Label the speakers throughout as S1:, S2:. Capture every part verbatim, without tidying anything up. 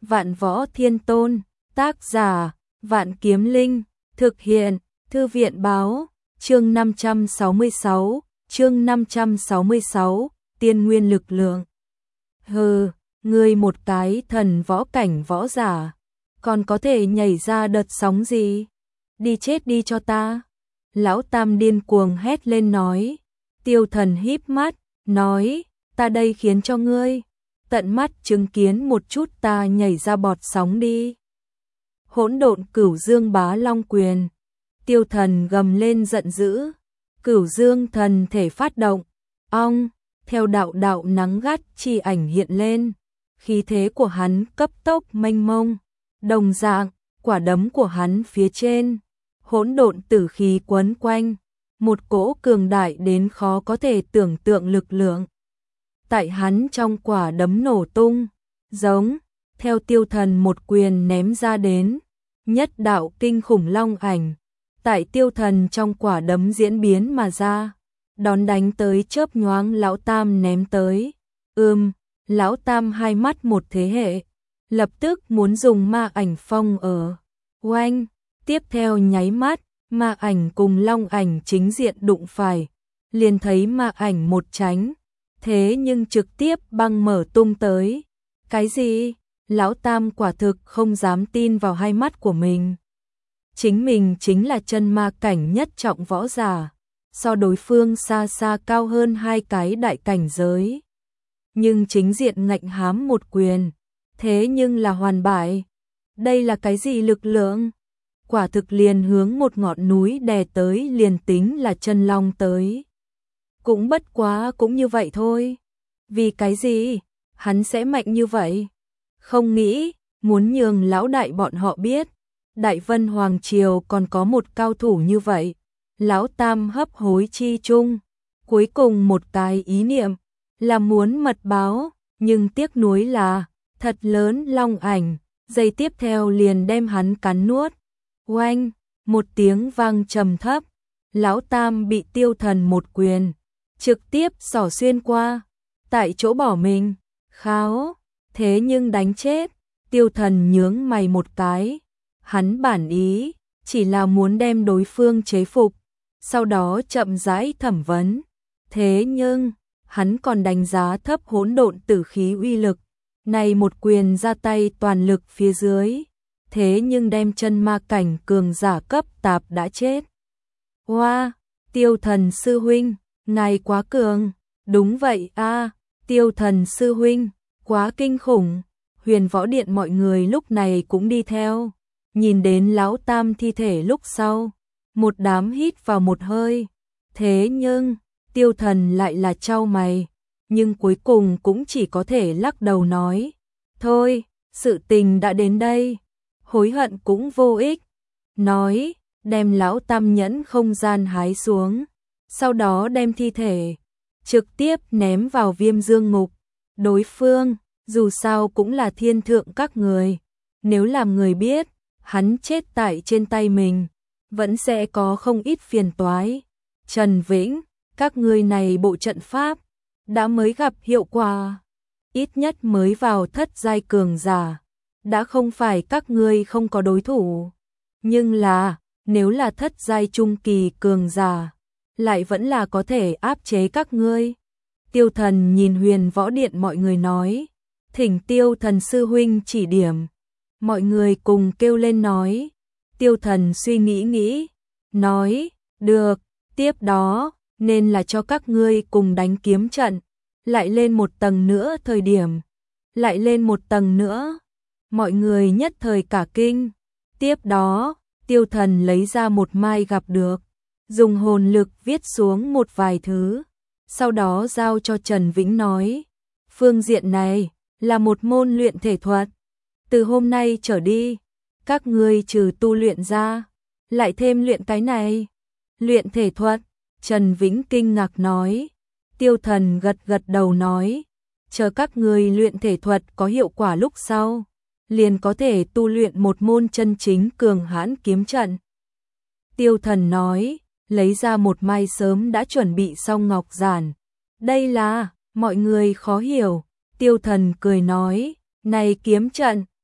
S1: Vạn Võ Thiên Tôn, tác giả, Vạn Kiếm Linh, thực hiện, Thư viện báo, chương năm trăm sáu mươi sáu, chương năm trăm sáu mươi sáu, tiên nguyên lực lượng. Hừ, ngươi một cái thần võ cảnh võ giả, còn có thể nhảy ra đợt sóng gì? Đi chết đi cho ta. Lão Tam điên cuồng hét lên nói. Tiêu Thần híp mắt, nói, ta đây khiến cho ngươi tận mắt chứng kiến một chút ta nhảy ra bọt sóng đi. Hỗn độn Cửu Dương Bá Long Quyền. Tiêu Thần gầm lên giận dữ, Cửu Dương thần thể phát động, ong, theo đạo đạo nắng gắt chi ảnh hiện lên, khí thế của hắn cấp tốc mênh mông, đồng dạng, quả đấm của hắn phía trên, hỗn độn tử khí quấn quanh, một cỗ cường đại đến khó có thể tưởng tượng lực lượng. Tại hắn trong quả đấm nổ tung, giống, theo Tiêu Thần một quyền ném ra đến, nhất đạo kinh khủng long ảnh, tại Tiêu Thần trong quả đấm diễn biến mà ra, đón đánh tới chớp nhoáng Lão Tam ném tới. Ừm, Lão Tam hai mắt một thế hệ, lập tức muốn dùng ma ảnh phong ở. Oanh, tiếp theo nháy mắt, ma ảnh cùng long ảnh chính diện đụng phải, liền thấy ma ảnh một tránh, thế nhưng trực tiếp băng mở tung tới. Cái gì? Lão Tam quả thực không dám tin vào hai mắt của mình. Chính mình chính là chân ma cảnh nhất trọng võ giả, so đối phương xa xa cao hơn hai cái đại cảnh giới. Nhưng chính diện ngạnh hám một quyền, thế nhưng là hoàn bại. Đây là cái gì lực lượng? Quả thực liền hướng một ngọn núi đè tới, liền tính là chân long tới. Cũng bất quá cũng như vậy thôi. Vì cái gì? Hắn sẽ mạnh như vậy? Không nghĩ, muốn nhường lão đại bọn họ biết. Đại Vân Hoàng Triều còn có một cao thủ như vậy. Lão Tam hấp hối chi chung. Cuối cùng một cái ý niệm là muốn mật báo, nhưng tiếc nuối là thật lớn long ảnh, giây tiếp theo liền đem hắn cắn nuốt. Oanh, một tiếng vang trầm thấp, Lão Tam bị Tiêu Thần một quyền trực tiếp xỏ xuyên qua, tại chỗ bỏ mình. Kháo, thế nhưng đánh chết. Tiêu Thần nhướng mày một cái, hắn bản ý chỉ là muốn đem đối phương chế phục, sau đó chậm rãi thẩm vấn. Thế nhưng, hắn còn đánh giá thấp hỗn độn tử khí uy lực, này một quyền ra tay toàn lực phía dưới, thế nhưng đem chân ma cảnh cường giả cấp tạp đã chết. Hoa, wow, Tiêu Thần sư huynh, ngài quá cường. Đúng vậy a, à, Tiêu Thần sư huynh, quá kinh khủng. Huyền Võ Điện mọi người lúc này cũng đi theo, nhìn đến Lão Tam thi thể lúc sau, một đám hít vào một hơi. Thế nhưng, Tiêu Thần lại là chau mày, nhưng cuối cùng cũng chỉ có thể lắc đầu nói, thôi, sự tình đã đến đây, hối hận cũng vô ích. Nói, đem Lão Tam nhẫn không gian hái xuống, sau đó đem thi thể trực tiếp ném vào Viêm Dương Ngục. Đối phương, dù sao cũng là thiên thượng các người, nếu làm người biết, hắn chết tại trên tay mình, vẫn sẽ có không ít phiền toái. Trần Vĩnh, các ngươi này bộ trận pháp đã mới gặp hiệu quả, ít nhất mới vào thất giai cường giả, đã không phải các ngươi không có đối thủ, nhưng là nếu là thất giai trung kỳ cường giả, lại vẫn là có thể áp chế các ngươi. Tiêu Thần nhìn Huyền Võ Điện mọi người nói, thỉnh Tiêu Thần sư huynh chỉ điểm. Mọi người cùng kêu lên nói. Tiêu Thần suy nghĩ nghĩ, nói, được, tiếp đó, nên là cho các ngươi cùng đánh kiếm trận, lại lên một tầng nữa thời điểm, lại lên một tầng nữa. Mọi người nhất thời cả kinh. Tiếp đó, Tiêu Thần lấy ra một mai gặp được, dùng hồn lực viết xuống một vài thứ, sau đó giao cho Trần Vĩnh nói, phương diện này là một môn luyện thể thuật. Từ hôm nay trở đi, các ngươi trừ tu luyện ra, lại thêm luyện cái này. Luyện thể thuật, Trần Vĩnh kinh ngạc nói. Tiêu Thần gật gật đầu nói, chờ các ngươi luyện thể thuật có hiệu quả lúc sau, liền có thể tu luyện một môn chân chính cường hãn kiếm trận. Tiêu Thần nói, lấy ra một mai sớm đã chuẩn bị xong ngọc giản. Đây là, mọi người khó hiểu. Tiêu Thần cười nói, này kiếm trận,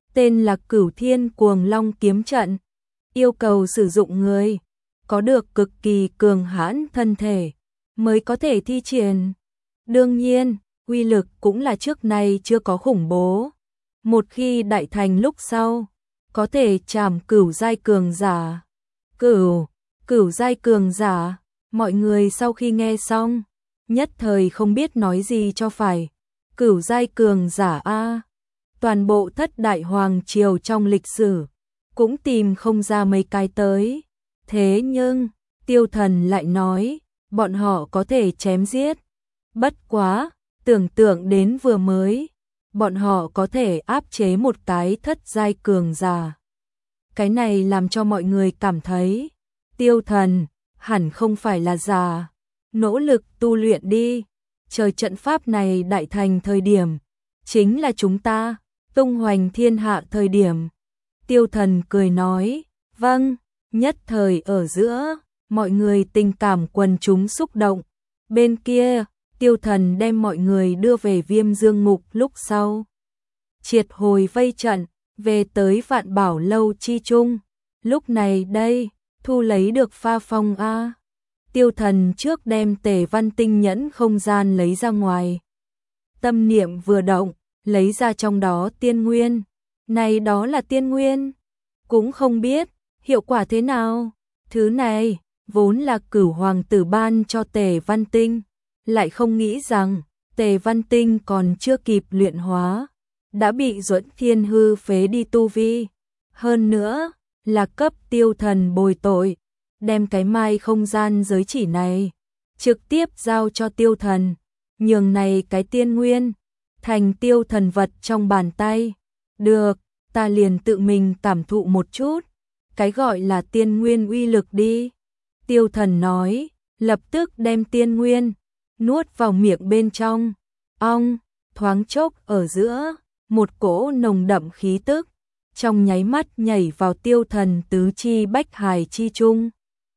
S1: tên là Cửu Thiên Cuồng Long Kiếm Trận, yêu cầu sử dụng người có được cực kỳ cường hãn thân thể mới có thể thi triển. Đương nhiên, uy lực cũng là trước nay chưa có khủng bố. Một khi đại thành lúc sau, có thể chạm cửu giai cường giả. Cửu, cửu giai cường giả, mọi người sau khi nghe xong, nhất thời không biết nói gì cho phải. Cửu giai cường giả a, toàn bộ thất đại hoàng triều trong lịch sử cũng tìm không ra mấy cái tới. Thế nhưng, Tiêu Thần lại nói, bọn họ có thể chém giết. Bất quá, tưởng tượng đến vừa mới, bọn họ có thể áp chế một cái thất giai cường giả. Cái này làm cho mọi người cảm thấy, Tiêu Thần hẳn không phải là già, nỗ lực tu luyện đi. Trời, trận pháp này đại thành thời điểm, chính là chúng ta tung hoành thiên hạ thời điểm. Tiêu Thần cười nói, vâng. Nhất thời ở giữa, mọi người tình cảm quần chúng xúc động. Bên kia, Tiêu Thần đem mọi người đưa về Viêm Dương Ngục lúc sau. Triệt hồi vây trận, về tới Vạn Bảo Lâu chi trung. Lúc này đây, thu lấy được pha phong A. Tiêu Thần trước đem Tề Văn Tinh nhẫn không gian lấy ra ngoài. Tâm niệm vừa động, lấy ra trong đó tiên nguyên. Này đó là tiên nguyên. Cũng không biết hiệu quả thế nào. Thứ này vốn là Cửu hoàng tử ban cho Tề Văn Tinh, lại không nghĩ rằng Tề Văn Tinh còn chưa kịp luyện hóa, đã bị Duẫn Thiên Hư phế đi tu vi. Hơn nữa là cấp Tiêu Thần bồi tội, đem cái mai không gian giới chỉ này trực tiếp giao cho Tiêu Thần, nhường này cái tiên nguyên thành Tiêu Thần vật trong bàn tay. Được, ta liền tự mình cảm thụ một chút cái gọi là tiên nguyên uy lực đi. Tiêu Thần nói, lập tức đem tiên nguyên nuốt vào miệng bên trong. Ong, thoáng chốc ở giữa, một cỗ nồng đậm khí tức trong nháy mắt nhảy vào Tiêu Thần tứ chi bách hài chi trung.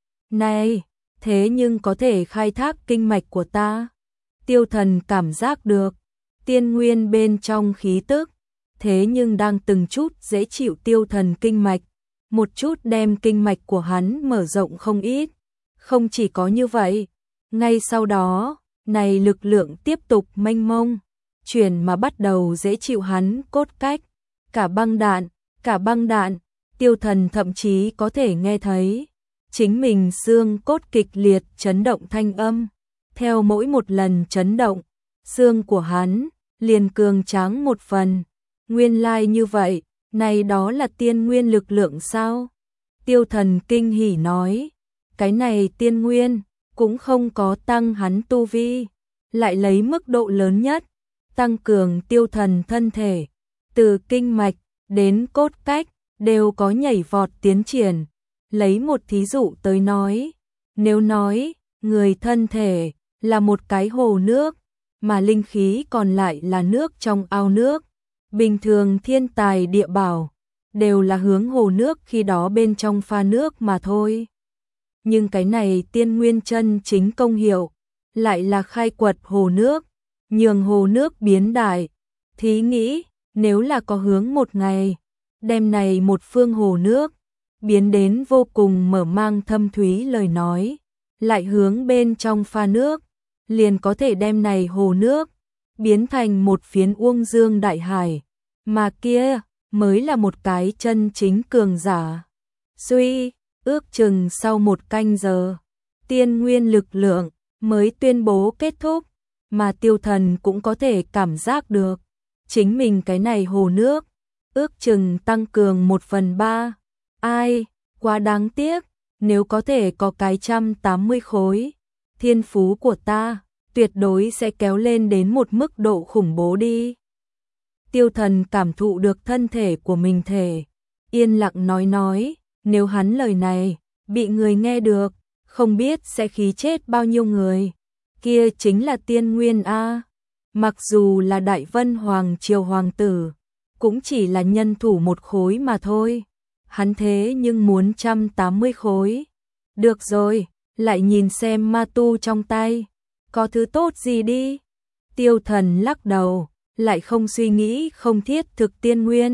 S1: Này, thế nhưng có thể khai thác kinh mạch của ta. Tiêu Thần cảm giác được tiên nguyên bên trong khí tức, thế nhưng đang từng chút dễ chịu Tiêu Thần kinh mạch, một chút đem kinh mạch của hắn mở rộng không ít. Không chỉ có như vậy, ngay sau đó, này lực lượng tiếp tục mênh mông, chuyển mà bắt đầu dễ chịu hắn cốt cách. Cả băng đạn, cả băng đạn, Tiêu Thần thậm chí có thể nghe thấy chính mình xương cốt kịch liệt chấn động thanh âm. Theo mỗi một lần chấn động, xương của hắn liền cường tráng một phần. Nguyên lai như vậy, này đó là tiên nguyên lực lượng sao? Tiêu Thần kinh hỉ nói, cái này tiên nguyên cũng không có tăng hắn tu vi, lại lấy mức độ lớn nhất tăng cường Tiêu Thần thân thể, từ kinh mạch đến cốt cách đều có nhảy vọt tiến triển. Lấy một thí dụ tới nói, nếu nói người thân thể là một cái hồ nước, mà linh khí còn lại là nước trong ao nước, bình thường thiên tài địa bảo đều là hướng hồ nước khi đó bên trong pha nước mà thôi. Nhưng cái này tiên nguyên chân chính công hiệu lại là khai quật hồ nước, nhường hồ nước biến đại. Thí nghĩ, nếu là có hướng một ngày, đem này một phương hồ nước biến đến vô cùng mở mang thâm thúy lời nói, lại hướng bên trong pha nước, liền có thể đem này hồ nước biến thành một phiến uông dương đại hải, mà kia mới là một cái chân chính cường giả. Suy, ước chừng sau một canh giờ, tiên nguyên lực lượng mới tuyên bố kết thúc, mà Tiêu Thần cũng có thể cảm giác được chính mình cái này hồ nước ước chừng tăng cường một phần ba. Ai, quá đáng tiếc, nếu có thể có cái trăm tám mươi khối, thiên phú của ta tuyệt đối sẽ kéo lên đến một mức độ khủng bố đi. Tiêu Thần cảm thụ được thân thể của mình thể, yên lặng nói nói, nếu hắn lời này bị người nghe được, không biết sẽ khí chết bao nhiêu người. Kia chính là tiên nguyên a. Mặc dù là Đại Vân Hoàng triều hoàng tử, cũng chỉ là nhân thủ một khối mà thôi. Hắn thế nhưng muốn trăm tám mươi khối. Được rồi, lại nhìn xem ma tu trong tay có thứ tốt gì đi. Tiêu Thần lắc đầu, lại không suy nghĩ không thiết thực tiên nguyên,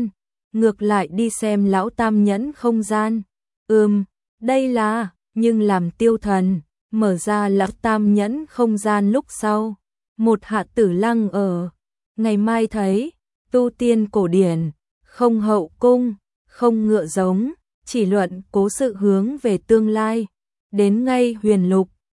S1: ngược lại đi xem lão tam nhẫn không gian. Ừm, đây là, nhưng làm Tiêu Thần mở ra lão tam nhẫn không gian lúc sau, một Hạ Tử Lăng ở ngày mai thấy, tu tiên cổ điển, không hậu cung, không ngựa giống, chỉ luận cố sự hướng về tương lai, đến ngay huyền lục,